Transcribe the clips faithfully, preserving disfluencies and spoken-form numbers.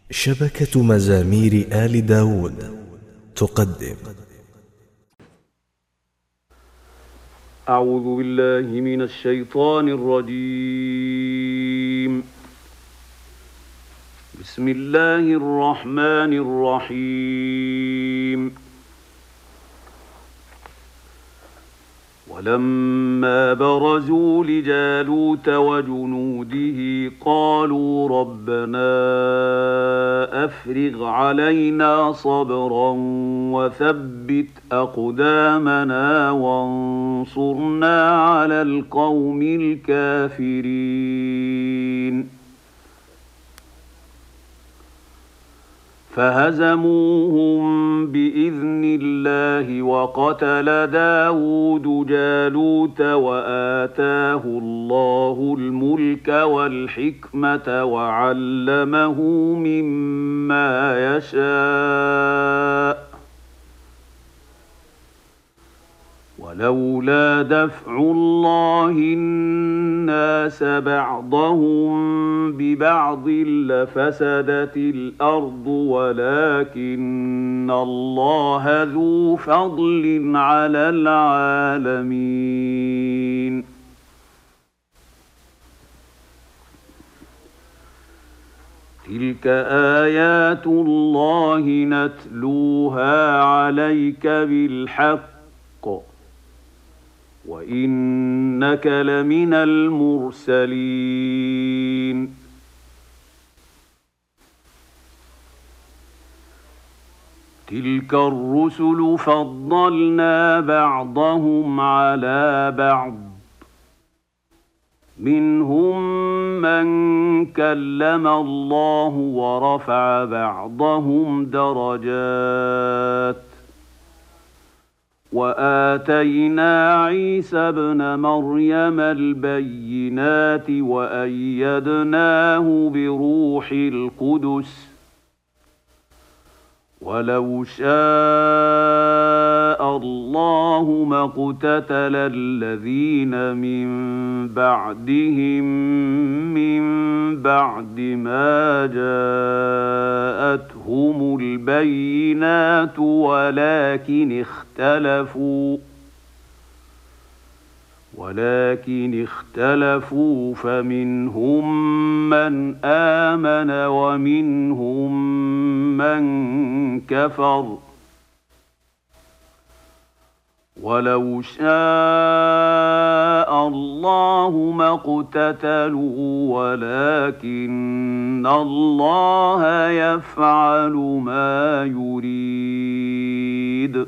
شبكة مزامير آل داود تقدم. أعوذ بالله من الشيطان الرجيم. بسم الله الرحمن الرحيم. ولما برزوا لجالوت وجنوده قالوا ربنا أفرغ علينا صبرا وثبت أقدامنا وانصرنا على القوم الكافرين. فهزموهم بإذن الله وقتل داود جالوت وآتاه الله الملك والحكمة وعلمه مما يشاء. ولولا دفع الله الناس بعضهم ببعض لفسدت الأرض ولكن الله ذو فضل على العالمين. تلك آيات الله نتلوها عليك بالحق وإنك لمن المرسلين. تلك الرسل فضلنا بعضهم على بعض منهم من كلم الله ورفع بعضهم درجات وآتينا عيسى ابن مريم البينات وأيدناه بروح القدس ولو شاء الله ما اقتتل الذين من بعدهم من بعد ما جاءتهم البينات ولكن اختلفوا ولكن اختلفوا فمنهم من آمن ومنهم من كفر. ولو شاء الله ما اقتتلوا ولكن الله يفعل ما يريد.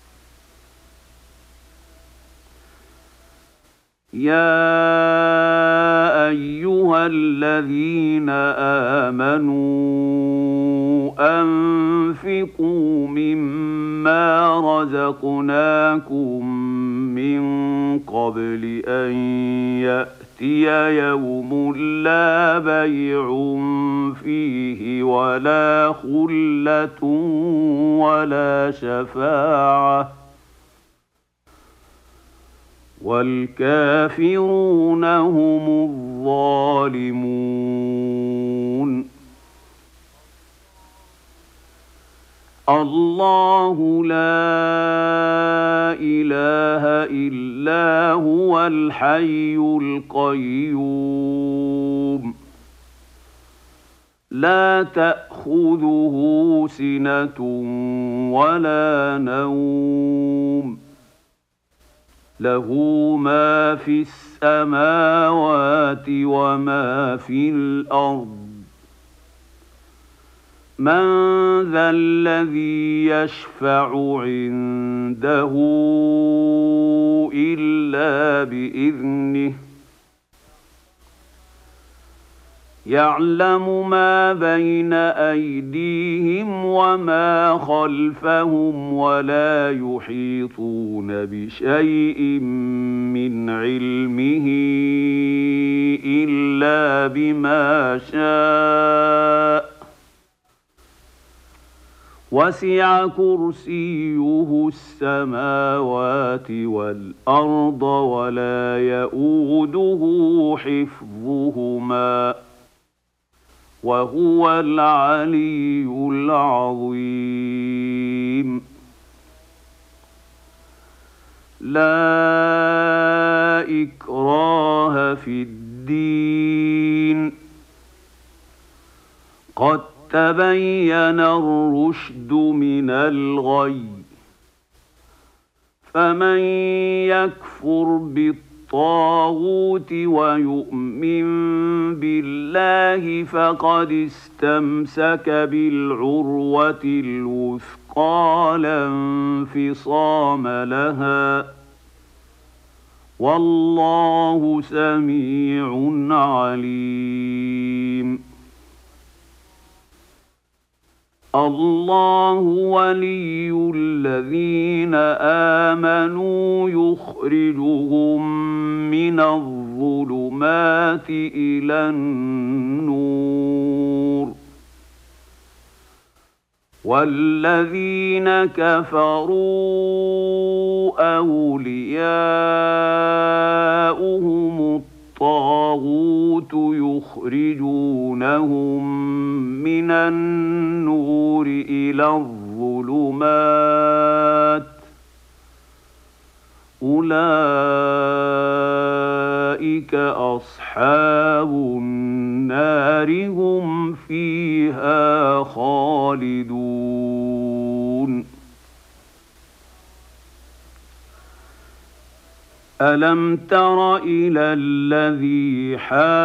يا أيها الذين آمنوا أنفقوا مما رزقناكم من قبل أن يأتي يوم لا بيع فيه ولا خلة ولا شفاعة والكافرون هم الظالمون. الله لا إله إلا هو الحي القيوم لا تأخذه سنة ولا نوم له ما في السماوات وما في الأرض. من ذا الذي يشفع عنده إلا بإذنه يعلم ما بين أيديهم وما خلفهم ولا يحيطون بشيء من علمه إلا بما شاء وسع كرسيه السماوات والأرض ولا يئوده حفظهما وهو العلي العظيم. لا إكراه في الدين، قد تبين الرشد من الغي، فمن يكفر بالطاغوت ويؤمن بالله فقد استمسك بالعروة الوثقى لا انفصام لها، والله سميع عليم. الله ولي الذين آمنوا يخرجهم من الظلمات إلى النور، والذين كفروا أولياؤهم الطاغوت يخرجونهم من النور إلى الظلمات، أولئك أصحاب النار هم فيها خالدون. ألم تر إلى الذي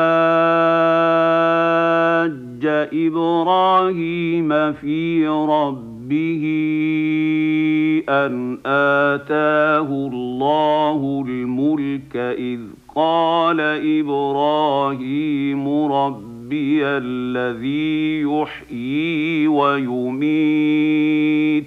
حاج إبراهيم في ربه أن آتاه الله الملك إذ قال إبراهيم ربي الذي يحيي ويميت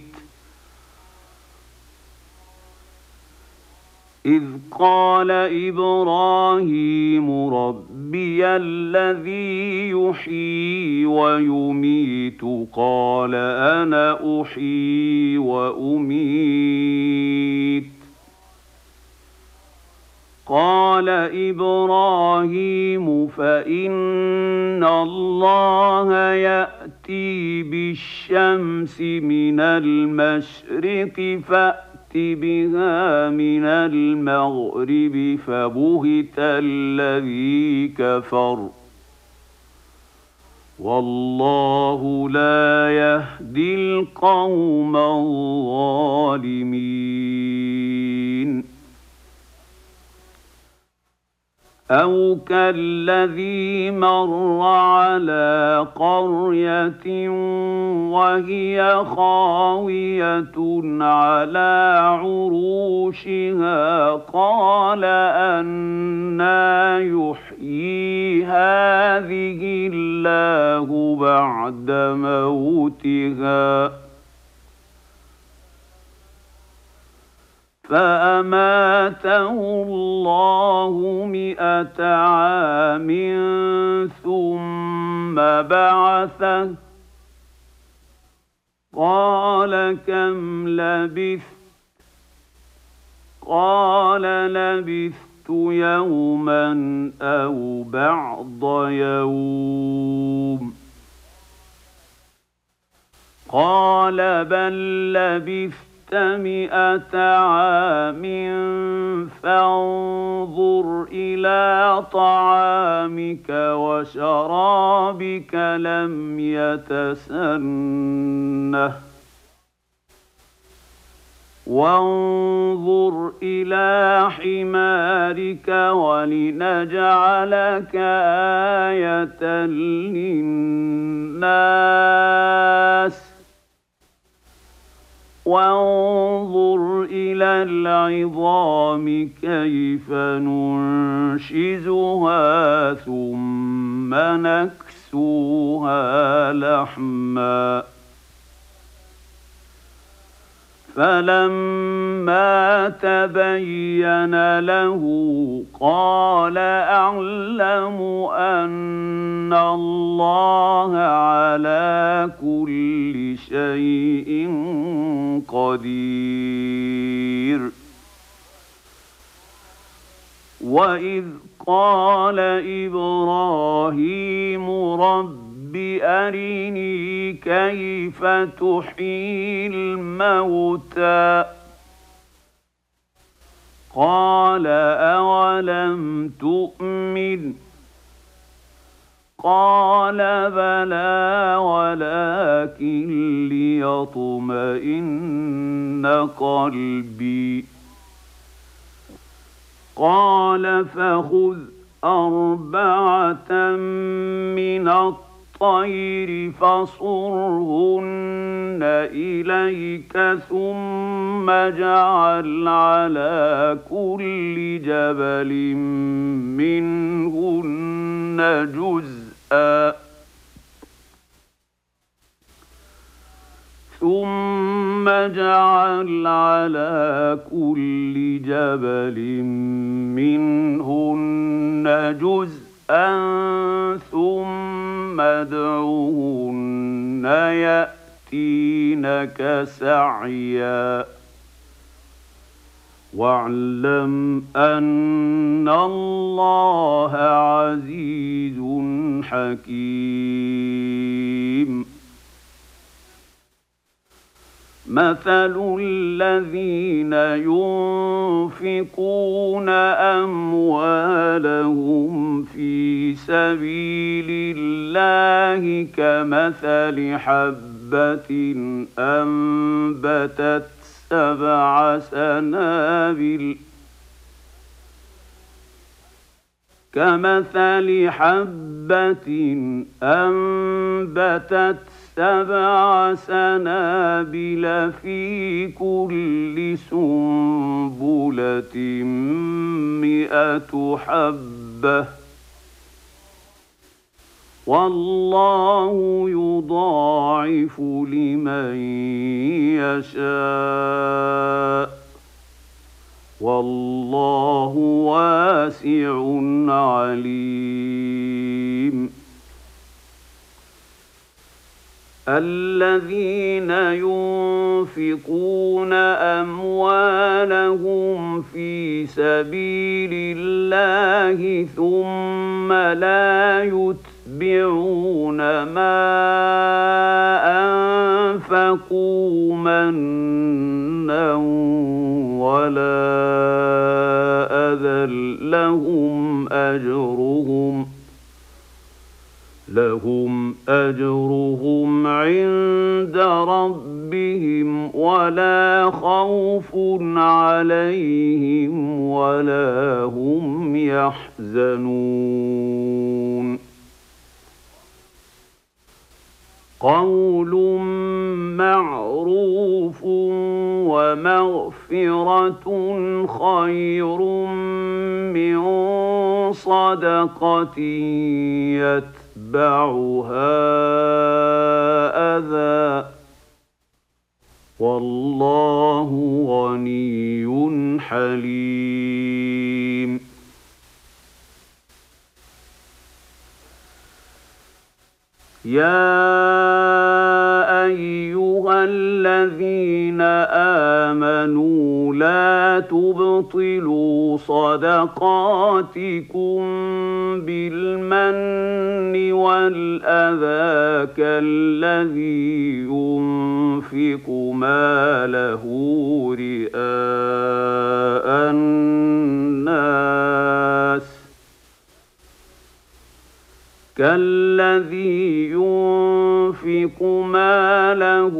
إذ قال إبراهيم ربي الذي يحيي ويميت قال أنا أحيي وأميت قال إبراهيم فإن الله يأتي بالشمس من المشرق فأتي بها من المغرب فبهت الذي كفر والله لا يهدي القوم الظالمين. أو كالذي مر على قرية وهي خاوية على عروشها قال أنى يحيي هذه الله بعد موتها فأماته الله مئة عام ثم بعثه قال كم لبثت قال لبثت يوما أو بعض يوم قال بل لبثت مئة عام فانظر إلى طعامك وشرابك لم يتسنه وانظر إلى حمارك ولنجعلك آية للناس وانظر إلى العظام كيف ننشزها ثم نكسوها لحما فلما تبين له قال أعلم أن الله على كل شيء قدير. وإذ قال إبراهيم رب رب أرني كيف تحيي الموتى قال أولم تؤمن قال بلى ولكن ليطمئن قلبي قال فخذ أربعة من الطير فصرهن إليك ثم اجعل على كل جبل منهن جزءا ثم اجعل على كل جبل منهن جزءا ثم ادعوهن يأتينك سعيا واعلم أن الله عزيز حكيم مثل الذين ينفقون أموالهم في سبيل الله كمثل حبة أنبتت سبع سنابل كمثل حبة أنبتت سبع سنابل في كل سنبلة مئة حبة والله يضاعف لمن يشاء والله واسع عليم الذين ينفقون أموالهم في سبيل الله ثم لا يتبعون ما أنفقوا منا ولا أذى لهم أجرهم لهم أجرهم عند ربهم ولا خوف عليهم ولا هم يحزنون قول معروف ومغفرة خير من صدقة يتبعها أذى والله غني حليم يا أيها الذين آمنوا لا تبطلوا صدقاتكم بالمن والأذى كالذي ينفق ماله رئاء الناس كالذي ينفق ماله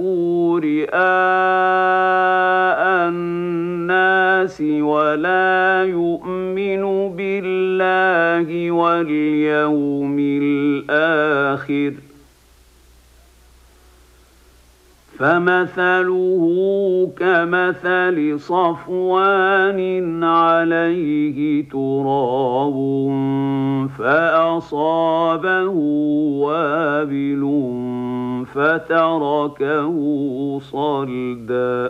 رئاء الناس ولا يؤمن بالله واليوم الآخر فمثله كمثل صفوان عليه تراب فأصابه وابل فتركه صلدا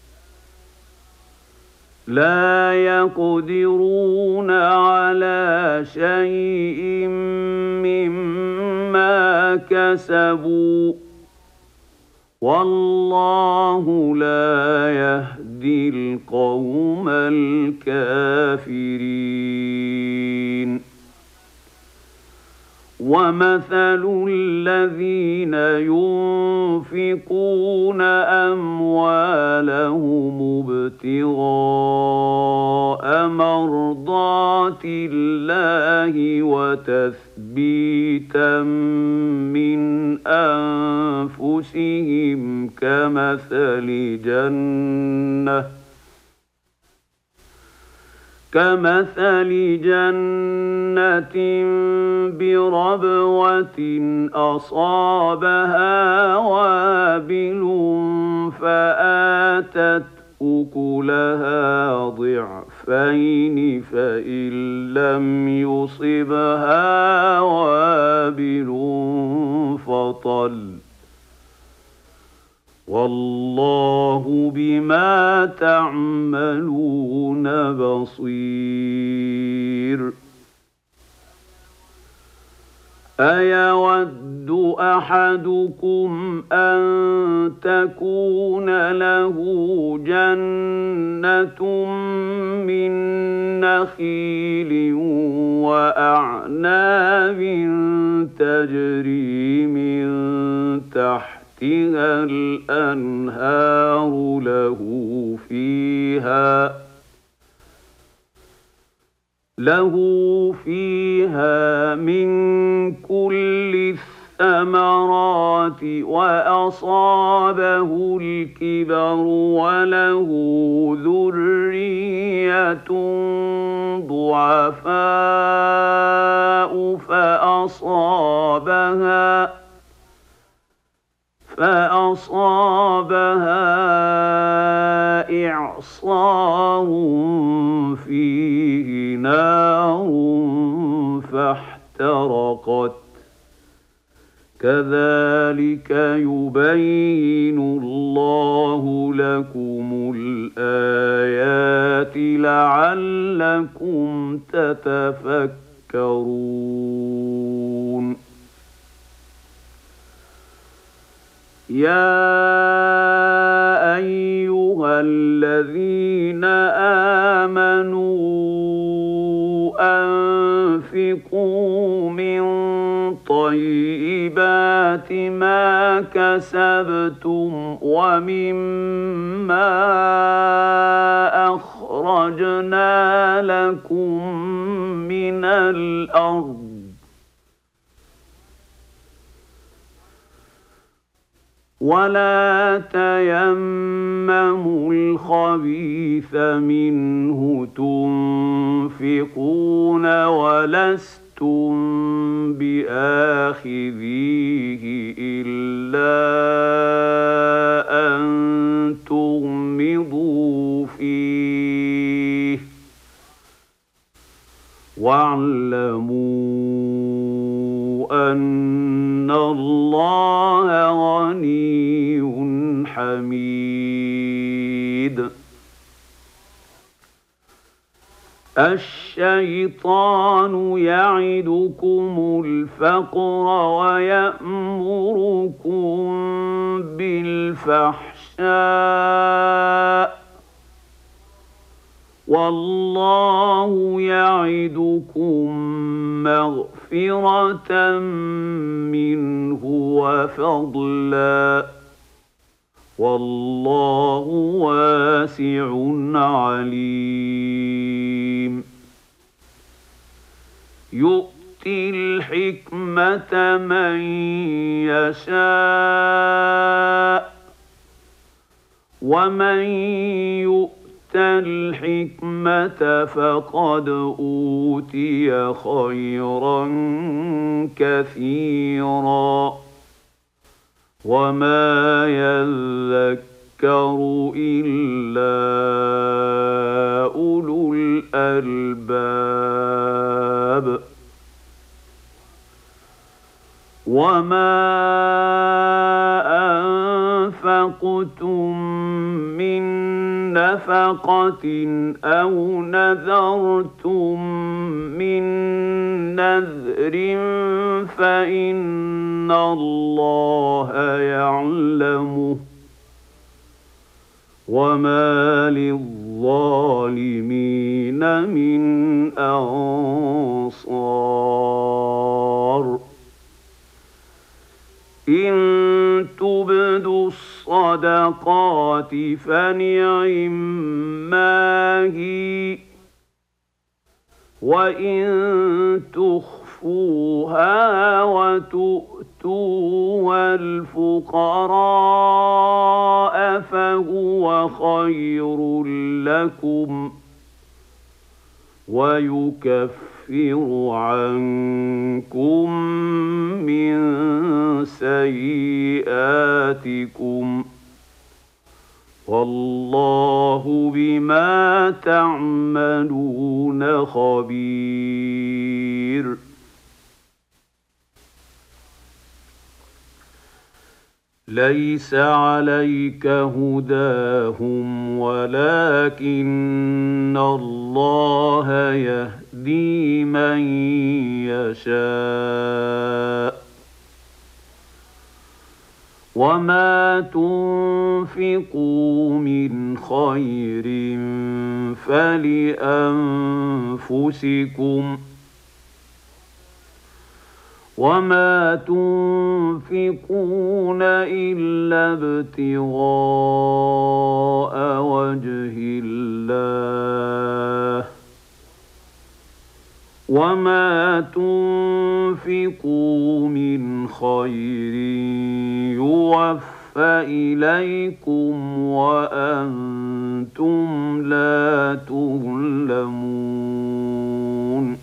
لا يقدرون على شيء مما كسبوا والله لا يهدي القوم الكافرين ومثل الذين ينفقون أموالهم ابتغاء مرضات الله وتثبيتا من أنفسهم كمثل جنة كمثل جنة بربوة أصابها وابل فآتت أكلها ضعفين فإن لم يصبها وابل فطل والله بما تعملون بصير. أيود أحدكم أن تكون له جنة من نخيل وأعناب تجري من تحت تحتها الأنهار له فيها له فيها من كل الثمرات وأصابه الكبر وله ذرية ضعفاء فأصابها فأصابها إعصار فيه نار فاحترقت كذلك يبين الله لكم الآيات لعلكم تتفكرون. يا أيها الذين آمنوا أنفقوا من طيبات ما كسبتم ومما أخرجنا لكم من الأرض ولا تيمموا الخبيث منه تنفقون ولستم بآخذيه إلا أن تغمضوا فيه واعلموا أن الله غني حميد. الشيطان يعدكم الفقر ويأمركم بالفحشاء والله يعدكم مغفرة منه وفضلا والله واسع عليم. يؤتي الحكمة من يشاء ومن يؤت الحكمة فقد أوتي خيرا كثيرا وما يذكر إلا أولو الألباب. وما أنفقتم من نفقة أو نذرتم من نذر فإن الله يعلمه وما للظالمين من أنصار. إن تبدوا الصدقات فنعما هي، وإن تخفوها وتؤتوها الفقراء فهو خير لكم ويكفر عنكم من سيئاتكم والله بما تعملون خبير. ليس عليك هداهم ولكن الله يهدي من يشاء وما تنفقوا من خير فلأنفسكم وما تنفقون إلا ابتغاء وجه الله وما تنفقوا من خير يوفى إليكم وأنتم لا تظلمون.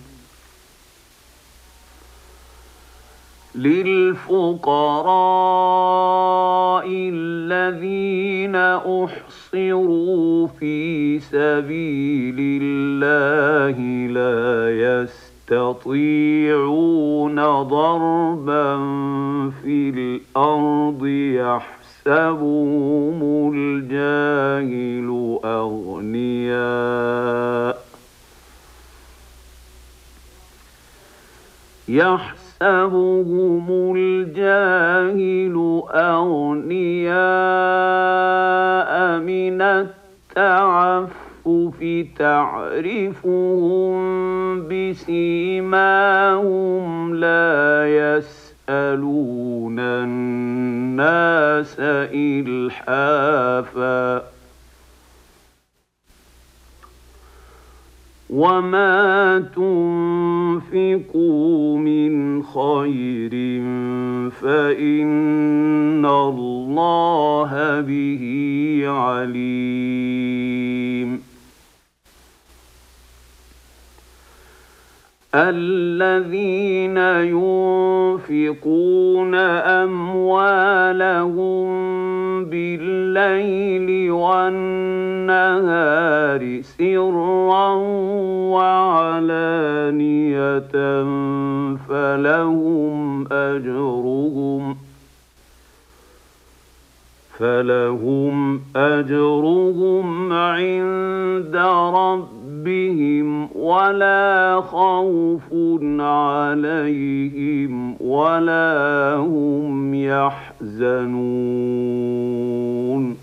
للفقراء الذين أحصروا في سبيل الله لا يستطيعون ضربا في الأرض يحسبهم الجاهل أغنياء يحسبهم الجاهل أغنياء من التعفف تعرفهم بسيماهم لا يسألون الناس إلحافا وما تنفقوا من خير فإن الله به عليم. الذين ينفقون أموالهم بالليل والنهار سرا وعلانية فلهم أجرهم فلهم أجرهم عند ربهم ولا خوف عليهم ولا هم يحزنون.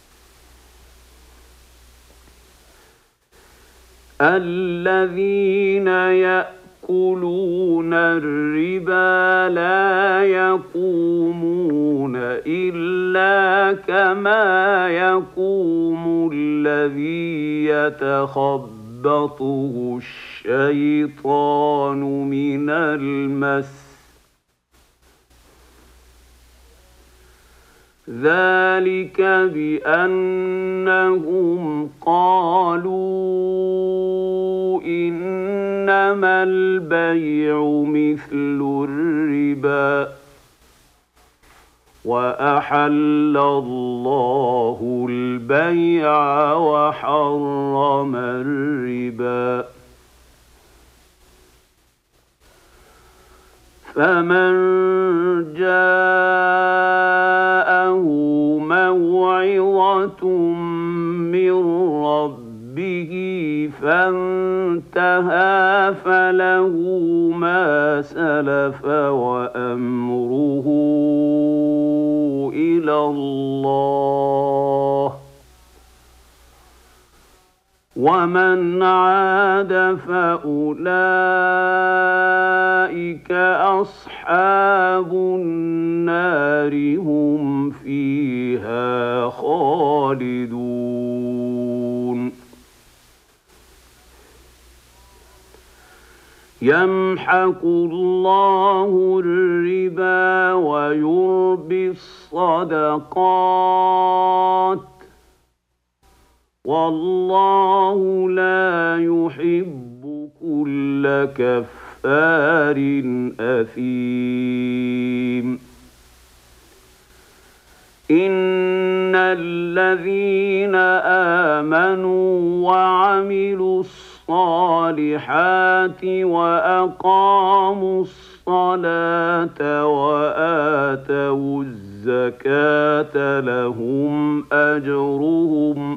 الذين يأكلون الربا لا يقومون إلا كما يقوم الذي يتخبطه الشيطان من المس ذلك بأنهم قالوا إنما البيع مثل الربا وأحل الله البيع وحرم الربا فمن جاءه موعظة من ربه فانتهى فله ما سلف وأمره إلى الله ومن عاد فأولئك أصحاب النار هم فيها خالدون يمحق الله الربا ويربي الصدقات والله لا يحب كل كفار أثيم إن الذين آمنوا وعملوا الصالحات وأقاموا الصلاة وآتوا الزكاة لهم أجرهم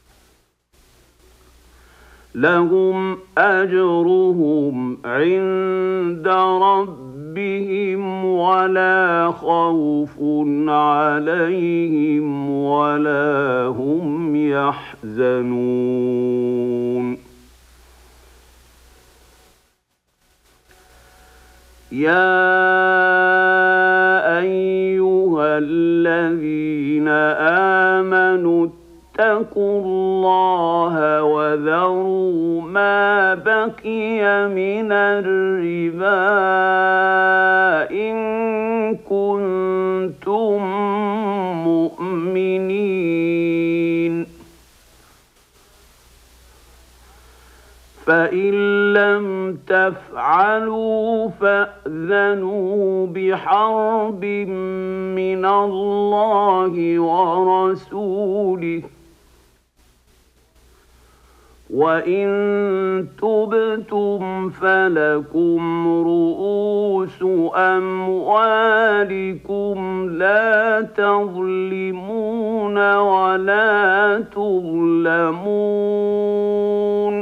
لهم أجرهم عند ربهم ولا خوف عليهم ولا هم يحزنون يا أيها الذين آمنوا اتقوا الله وذروا ما بقي من الربا إن كنتم مؤمنين فإن لم تفعلوا فأذنوا بحرب من الله ورسوله وإن تبتم فلكم رؤوس أموالكم لا تظلمون ولا تظلمون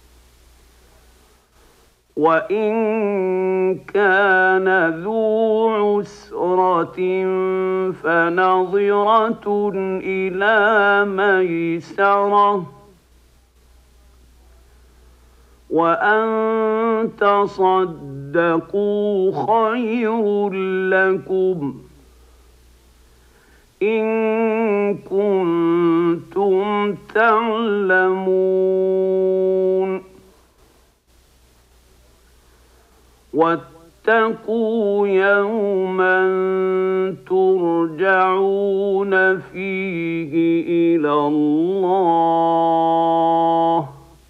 وإن كان ذو عسرة فنظرة إلى ميسرة وأن تصدقوا خير لكم إن كنتم تعلمون واتقوا يوما ترجعون فيه إلى الله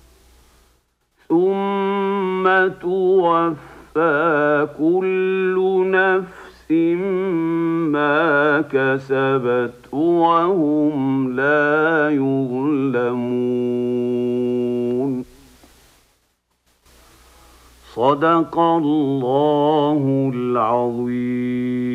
ثم توفى كل نفس ما كسبت وهم لا يظلمون صدق الله العظيم.